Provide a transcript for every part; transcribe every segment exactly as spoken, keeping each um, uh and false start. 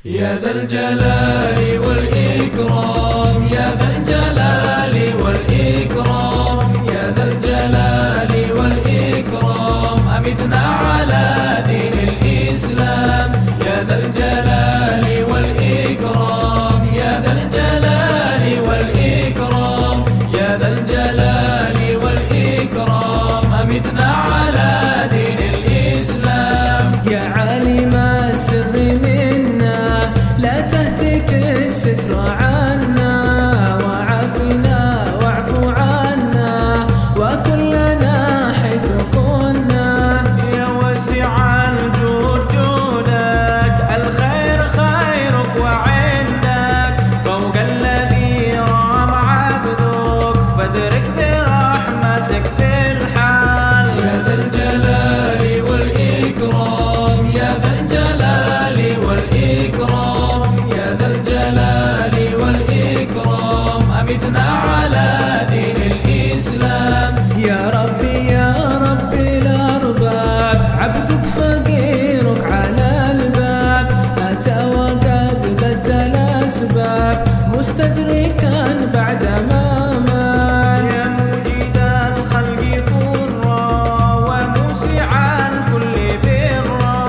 يا ذا الجلال والإكرام، يا ذا الجلال والإكرام، يا ذا الجلال والإكرام، أمتنا على دين الإسلام. يا ذا الجلال والإكرام، يا ذا الجلال والإكرام، يا ذا الجلال والإكرام، أمتنا على دين الإسلام. يا عالم السر منا لا تهتك الستر عنا، وعافنا واعف عنا وكلنا حيث كنا. يا واسع الجود جودك، الخير خيرك وعندك، فوق الذي رام عبدك، فادرك برحمتك في الحال. يا ذا الجلال والإكرام، يا ذا الجلال والإكرام، يا ذا الجلال والإكرام، أمتنا على دين الإسلام. يا ربي يا ربي الأرباب، عبدك فقيرك على الباب، أتى وقد بدل أسباب، مستدركا بعد ما مال. يا مجيد الخلق ضرا وموسع الكل برا،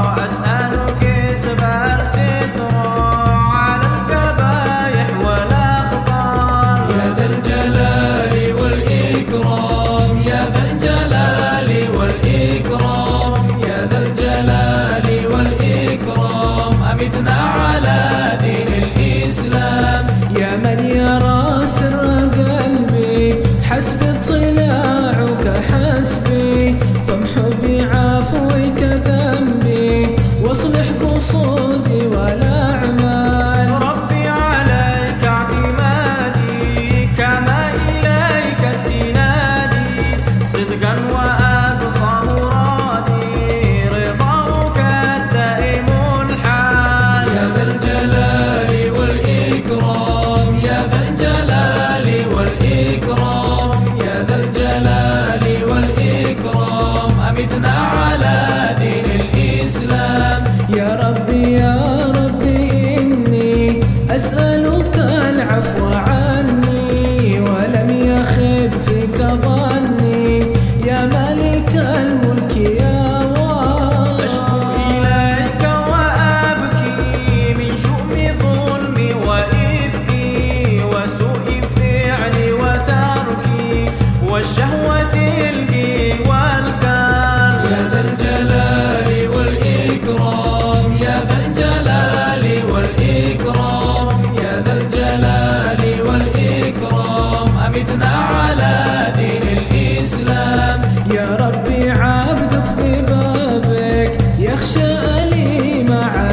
أسألك اصبر سترا على القبايح والأخطار. يا ذا الجلال والإكرام، يا ذا الجلال والإكرام، يا ذا الجلال والإكرام، أمتنا على دين الإسلام. يا من يرى سر قلبي، حسب اطلاعك حسبي، فامحو بعفوك ذنبي واصلح قصودي والأعمال. ربي عليك اعتمادي، كما إليك استنادي، صدقا وأقصى مرادي، رضاك الدائم الحال. يا ذا الجلال والإكرام، يا ذا الجلال والإكرام، يا ذا الجلال والإكرام، أمتنا على دين الإسلام. يا ربي يا ربي إني أسألك العفو عني، ولم يخب فيك ظني، يا مالك الملك يا واحد. أشكو إليك وأبكي من شؤم ظلمي وإفكي، وسوء فعلي وتركي، والشهوة الجيل والكال. يا ذا الجلال والإكرام، يا ذا الجلال والإكرام، يا ذا الجلال والإكرام، أمتنا على دين الإسلام. يا ربي عبدك ببابك، يخشى أليم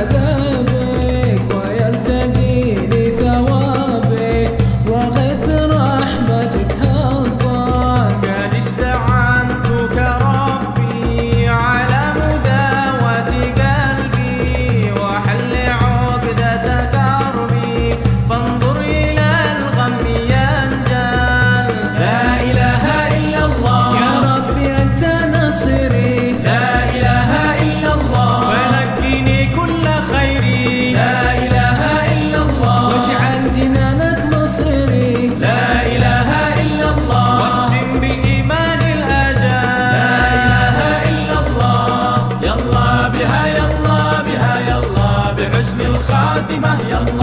عذابك، ويلتجي لثوابك، وغث رحمتك هطال. قد استعنتك ربي على مداوة قلبي، وحل عقدة كربي، فانظر إلى الغم ينجل. لا إله إلا الله، يا ربي أنت نصيري، لا إله إلا الله، ونجني كل خيري. لا إله إلا الله، واجعل جنانك مصيري. لا إله إلا الله، واختم بالإيمان الأجل. لا إله إلا الله. يلا بها يلا بها يلا بحسن الخاتمة، يلا